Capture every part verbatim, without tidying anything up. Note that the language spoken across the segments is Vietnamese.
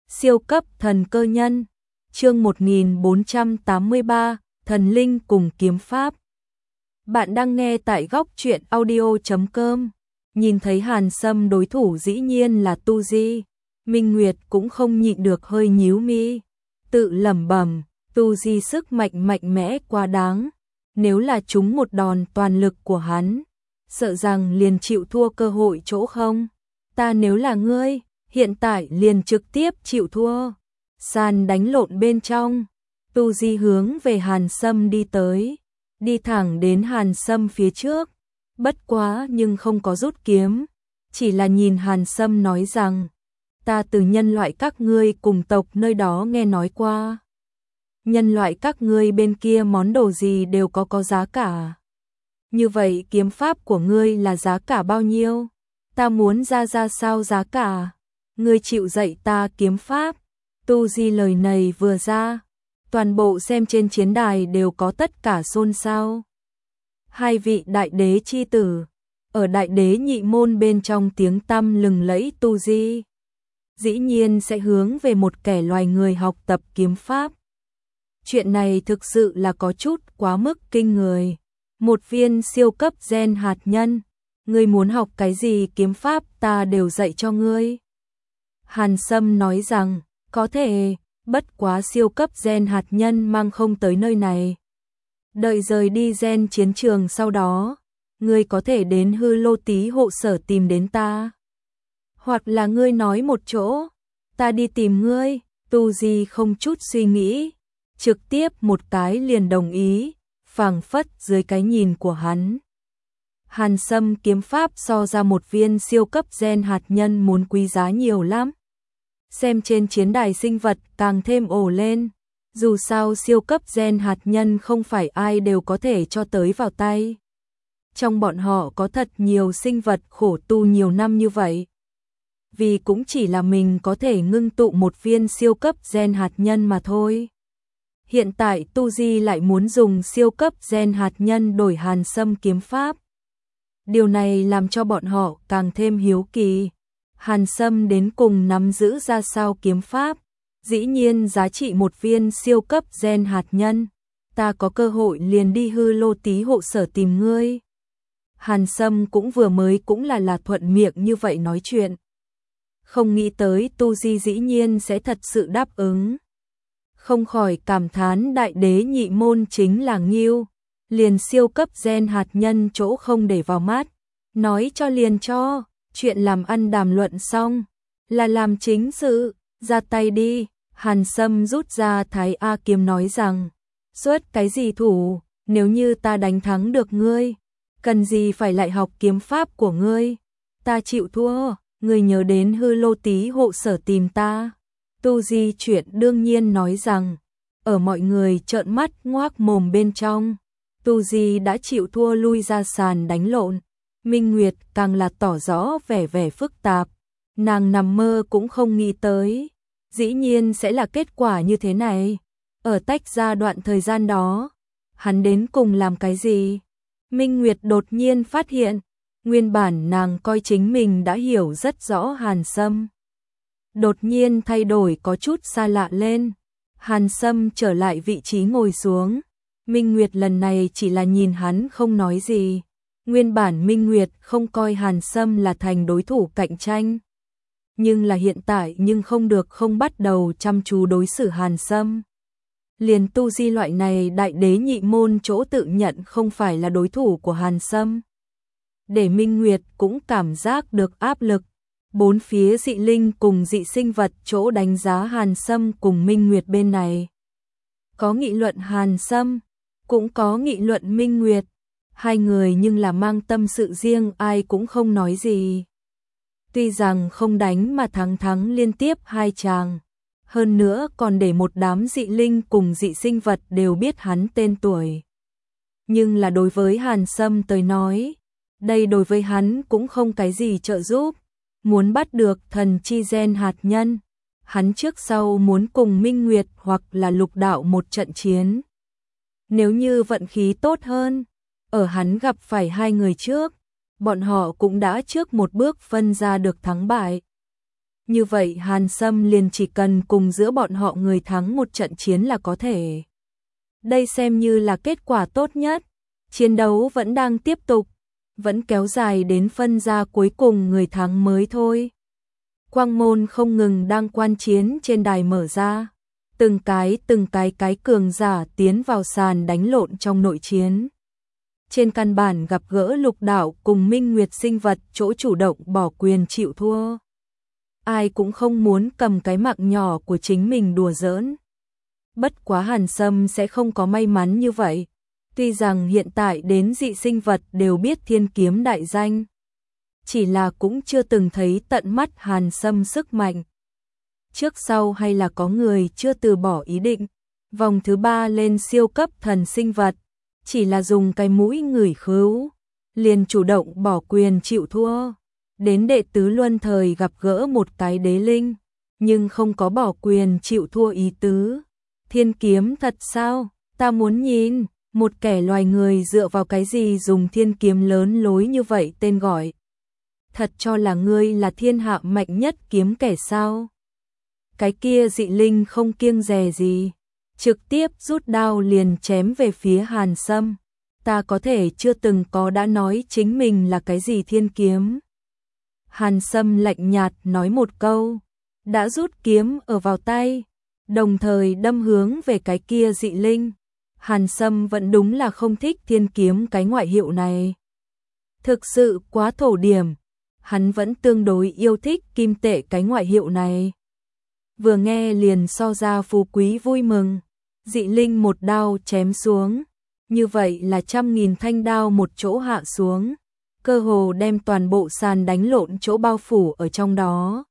Siêu cấp thần cơ nhân. Chương một nghìn bốn trăm tám mươi ba, thần linh cùng kiếm pháp. Bạn đang nghe tại góc truyện audio chấm com. Nhìn thấy Hàn Sâm đối thủ dĩ nhiên là Tu Di, Minh Nguyệt cũng không nhịn được hơi nhíu mi, tự lẩm bẩm, Tu Di sức mạnh mạnh mẽ quá đáng, nếu là trúng một đòn toàn lực của hắn, sợ rằng liền chịu thua cơ hội chỗ không. Ta nếu là ngươi, hiện tại liền trực tiếp chịu thua. Sàn đánh lộn bên trong, Tu Di hướng về Hàn Sâm đi tới, đi thẳng đến Hàn Sâm phía trước, bất quá nhưng không có rút kiếm, chỉ là nhìn Hàn Sâm nói rằng, ta từ nhân loại các ngươi cùng tộc nơi đó nghe nói qua. Nhân loại các ngươi bên kia món đồ gì đều có có giá cả. Như vậy kiếm pháp của ngươi là giá cả bao nhiêu? Ta muốn ra ra sao giá cả? Ngươi chịu dạy ta kiếm pháp. Tu Di lời này vừa ra, toàn bộ xem trên chiến đài đều có tất cả xôn xao. Hai vị đại đế chi tử, ở đại đế nhị môn bên trong tiếng tăm lừng lẫy Tu Di, dĩ nhiên sẽ hướng về một kẻ loài người học tập kiếm pháp. Chuyện này thực sự là có chút quá mức kinh người. Một viên siêu cấp gen hạt nhân, ngươi muốn học cái gì kiếm pháp ta đều dạy cho ngươi. Hàn Sâm nói rằng, có thể, bất quá siêu cấp gen hạt nhân mang không tới nơi này. Đợi rời đi gen chiến trường sau đó, ngươi có thể đến Hư Lô Tí hộ sở tìm đến ta. Hoặc là ngươi nói một chỗ, ta đi tìm ngươi. Tu Di không chút suy nghĩ, trực tiếp một cái liền đồng ý, phảng phất dưới cái nhìn của hắn. Hàn Sâm kiếm pháp so ra một viên siêu cấp gen hạt nhân muốn quý giá nhiều lắm. Xem trên chiến đài sinh vật càng thêm ồ lên, dù sao siêu cấp gen hạt nhân không phải ai đều có thể cho tới vào tay. Trong bọn họ có thật nhiều sinh vật khổ tu nhiều năm như vậy. Vì cũng chỉ là mình có thể ngưng tụ một viên siêu cấp gen hạt nhân mà thôi. Hiện tại Tu Di lại muốn dùng siêu cấp gen hạt nhân đổi Hàn Sâm kiếm pháp. Điều này làm cho bọn họ càng thêm hiếu kỳ. Hàn Sâm đến cùng nắm giữ ra sao kiếm pháp, dĩ nhiên giá trị một viên siêu cấp gen hạt nhân. Ta có cơ hội liền đi Hư Lô Tí hộ sở tìm ngươi. Hàn Sâm cũng vừa mới cũng là là thuận miệng như vậy nói chuyện. Không nghĩ tới Tu Di dĩ nhiên sẽ thật sự đáp ứng. Không khỏi cảm thán đại đế nhị môn chính là nghiêu, liền siêu cấp gen hạt nhân chỗ không để vào mắt, nói cho liền cho, chuyện làm ăn đàm luận xong, là làm chính sự, ra tay đi. Hàn Sâm rút ra Thái A kiếm nói rằng, xuất cái gì thủ, nếu như ta đánh thắng được ngươi, cần gì phải lại học kiếm pháp của ngươi, ta chịu thua, ngươi nhớ đến Hư Lô Tí hộ sở tìm ta. Tu Di chuyện đương nhiên nói rằng, ở mọi người trợn mắt ngoác mồm bên trong, Tu Di đã chịu thua lui ra sàn đánh lộn. Minh Nguyệt càng là tỏ rõ vẻ vẻ phức tạp, nàng nằm mơ cũng không nghĩ tới, dĩ nhiên sẽ là kết quả như thế này. Ở tách ra đoạn thời gian đó, hắn đến cùng làm cái gì? Minh Nguyệt đột nhiên phát hiện, nguyên bản nàng coi chính mình đã hiểu rất rõ Hàn Sâm. Đột nhiên thay đổi có chút xa lạ lên. Hàn Sâm trở lại vị trí ngồi xuống. Minh Nguyệt lần này chỉ là nhìn hắn không nói gì. Nguyên bản Minh Nguyệt không coi Hàn Sâm là thành đối thủ cạnh tranh. Nhưng là hiện tại nhưng không được không bắt đầu chăm chú đối xử Hàn Sâm. Liền Tu Di loại này đại đế nhị môn chỗ tự nhận không phải là đối thủ của Hàn Sâm. Để Minh Nguyệt cũng cảm giác được áp lực. Bốn phía dị linh cùng dị sinh vật chỗ đánh giá Hàn Sâm cùng Minh Nguyệt bên này. Có nghị luận Hàn Sâm, cũng có nghị luận Minh Nguyệt. Hai người nhưng là mang tâm sự riêng, ai cũng không nói gì. Tuy rằng không đánh mà thắng thắng liên tiếp hai chàng, hơn nữa còn để một đám dị linh cùng dị sinh vật đều biết hắn tên tuổi. Nhưng là đối với Hàn Sâm tới nói, đây đối với hắn cũng không cái gì trợ giúp. Muốn bắt được thần chi gen hạt nhân, hắn trước sau muốn cùng Minh Nguyệt hoặc là Lục Đạo một trận chiến. Nếu như vận khí tốt hơn, ở hắn gặp phải hai người trước, bọn họ cũng đã trước một bước phân ra được thắng bại. Như vậy Hàn Sâm liền chỉ cần cùng giữa bọn họ người thắng một trận chiến là có thể. Đây xem như là kết quả tốt nhất. Chiến đấu vẫn đang tiếp tục, vẫn kéo dài đến phân ra cuối cùng người thắng mới thôi. Quang môn không ngừng đang quan chiến trên đài mở ra. Từng cái từng cái cái cường giả tiến vào sàn đánh lộn trong nội chiến. Trên căn bản gặp gỡ Lục Đạo cùng Minh Nguyệt sinh vật chỗ chủ động bỏ quyền chịu thua. Ai cũng không muốn cầm cái mạng nhỏ của chính mình đùa giỡn. Bất quá Hàn Sâm sẽ không có may mắn như vậy. Tuy rằng hiện tại đến dị sinh vật đều biết thiên kiếm đại danh. Chỉ là cũng chưa từng thấy tận mắt Hàn Sâm sức mạnh. Trước sau hay là có người chưa từ bỏ ý định. Vòng thứ ba lên siêu cấp thần sinh vật. Chỉ là dùng cái mũi ngửi khứu. Liền chủ động bỏ quyền chịu thua. Đến đệ tứ luân thời gặp gỡ một cái đế linh. Nhưng không có bỏ quyền chịu thua ý tứ. Thiên kiếm thật sao? Ta muốn nhìn. Một kẻ loài người dựa vào cái gì dùng thiên kiếm lớn lối như vậy tên gọi. Thật cho là ngươi là thiên hạ mạnh nhất kiếm kẻ sao? Cái kia dị linh không kiêng dè gì. Trực tiếp rút đao liền chém về phía Hàn Sâm. Ta có thể chưa từng có đã nói chính mình là cái gì thiên kiếm. Hàn Sâm lạnh nhạt nói một câu. Đã rút kiếm ở vào tay. Đồng thời đâm hướng về cái kia dị linh. Hàn Sâm vẫn đúng là không thích thiên kiếm cái ngoại hiệu này. Thực sự quá thổ điểm. Hắn vẫn tương đối yêu thích kim tệ cái ngoại hiệu này. Vừa nghe liền so ra phú quý vui mừng. Dị linh một đao chém xuống. Như vậy là trăm nghìn thanh đao một chỗ hạ xuống. Cơ hồ đem toàn bộ sàn đánh lộn chỗ bao phủ ở trong đó.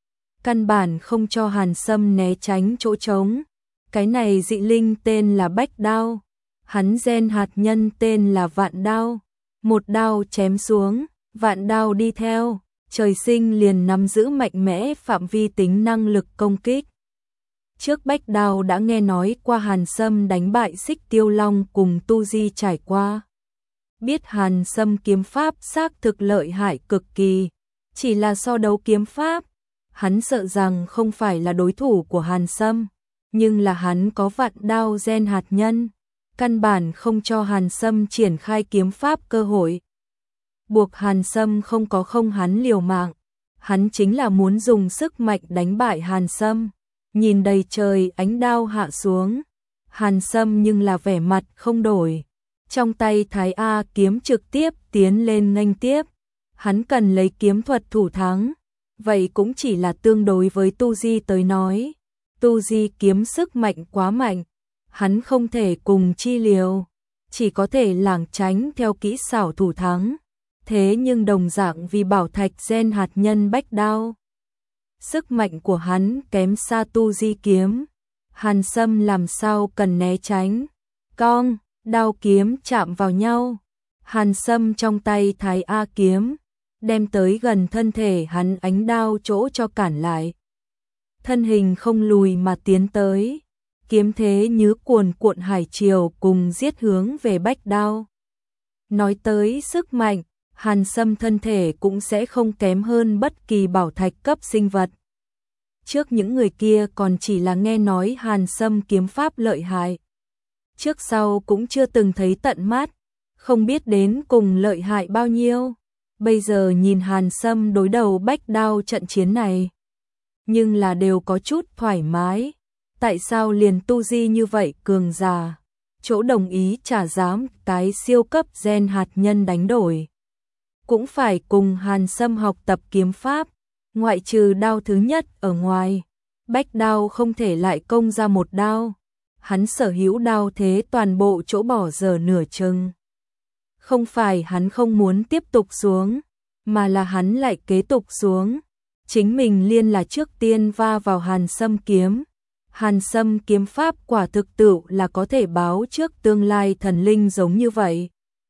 Căn bản không cho Hàn Sâm né tránh chỗ trống. Cái này dị linh tên là Bách Đao. Hắn gen hạt nhân tên là Vạn Đao. Một đao chém xuống, vạn đao đi theo. Trời sinh liền nắm giữ mạnh mẽ phạm vi tính năng lực công kích. Trước Bách Đao đã nghe nói qua Hàn Sâm đánh bại Xích Tiêu Long cùng Tu Di trải qua. Biết Hàn Sâm kiếm pháp xác thực lợi hại cực kỳ. Chỉ là so đấu kiếm pháp, hắn sợ rằng không phải là đối thủ của Hàn Sâm. Nhưng là hắn có vạn đao gen hạt nhân. Căn bản không cho Hàn Sâm triển khai kiếm pháp cơ hội. Buộc Hàn Sâm không có không hắn liều mạng. Hắn chính là muốn dùng sức mạnh đánh bại Hàn Sâm. Nhìn đầy trời ánh đao hạ xuống. Hàn Sâm nhưng là vẻ mặt không đổi. Trong tay Thái A kiếm trực tiếp tiến lên nghênh tiếp. Hắn cần lấy kiếm thuật thủ thắng. Vậy cũng chỉ là tương đối với Tu Di tới nói. Tu Di kiếm sức mạnh quá mạnh. Hắn không thể cùng chi liều. Chỉ có thể lảng tránh theo kỹ xảo thủ thắng. Thế nhưng đồng dạng vì bảo thạch gen hạt nhân Bách Đao. Sức mạnh của hắn kém xa Tu Di kiếm. Hàn Sâm làm sao cần né tránh. Cong, đao kiếm chạm vào nhau. Hàn Sâm trong tay Thái A kiếm. Đem tới gần thân thể hắn ánh đao chỗ cho cản lại. Thân hình không lùi mà tiến tới. Kiếm thế như cuồn cuộn hải triều cùng giết hướng về Bách Đao. Nói tới sức mạnh, Hàn Sâm thân thể cũng sẽ không kém hơn bất kỳ bảo thạch cấp sinh vật. Trước những người kia còn chỉ là nghe nói Hàn Sâm kiếm pháp lợi hại. Trước sau cũng chưa từng thấy tận mắt, không biết đến cùng lợi hại bao nhiêu. Bây giờ nhìn Hàn Sâm đối đầu Bách Đao trận chiến này. Nhưng là đều có chút thoải mái. Tại sao liền Tu Di như vậy cường giả? Chỗ đồng ý trả giá cái siêu cấp gen hạt nhân đánh đổi. Cũng phải cùng Hàn Sâm học tập kiếm pháp. Ngoại trừ đao thứ nhất ở ngoài. Bách Đao không thể lại công ra một đao. Hắn sở hữu đao thế toàn bộ chỗ bỏ dở nửa chừng. Không phải hắn không muốn tiếp tục xuống. Mà là hắn lại kế tục xuống. Chính mình liên là trước tiên va vào Hàn Sâm kiếm. Hàn Sâm kiếm pháp quả thực tựu là có thể báo trước tương lai thần linh giống như vậy.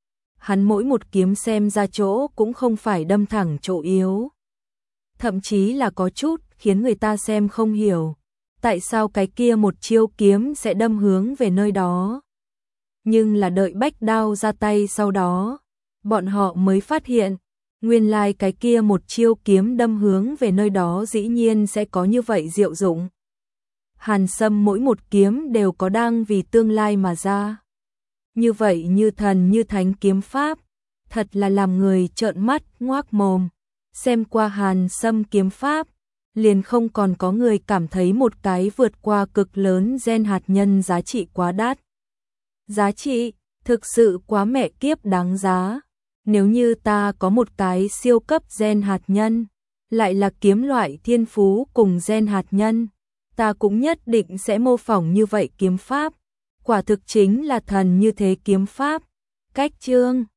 Hắn mỗi một kiếm xem ra chỗ cũng không phải đâm thẳng chỗ yếu. Thậm chí là có chút khiến người ta xem không hiểu. Tại sao cái kia một chiêu kiếm sẽ đâm hướng về nơi đó. Nhưng là đợi Bách Đao ra tay sau đó. Bọn họ mới phát hiện. Nguyên lai like cái kia một chiêu kiếm đâm hướng về nơi đó dĩ nhiên sẽ có như vậy diệu dụng. Hàn Sâm mỗi một kiếm đều có đang vì tương lai mà ra. Như vậy như thần như thánh kiếm pháp, thật là làm người trợn mắt ngoác mồm. Xem qua Hàn Sâm kiếm pháp, liền không còn có người cảm thấy một cái vượt qua cực lớn gen hạt nhân giá trị quá đắt. Giá trị, thực sự quá mẹ kiếp đáng giá. Nếu như ta có một cái siêu cấp gen hạt nhân, lại là kiếm loại thiên phú cùng gen hạt nhân, ta cũng nhất định sẽ mô phỏng như vậy kiếm pháp. Quả thực chính là thần như thế kiếm pháp. Cách chương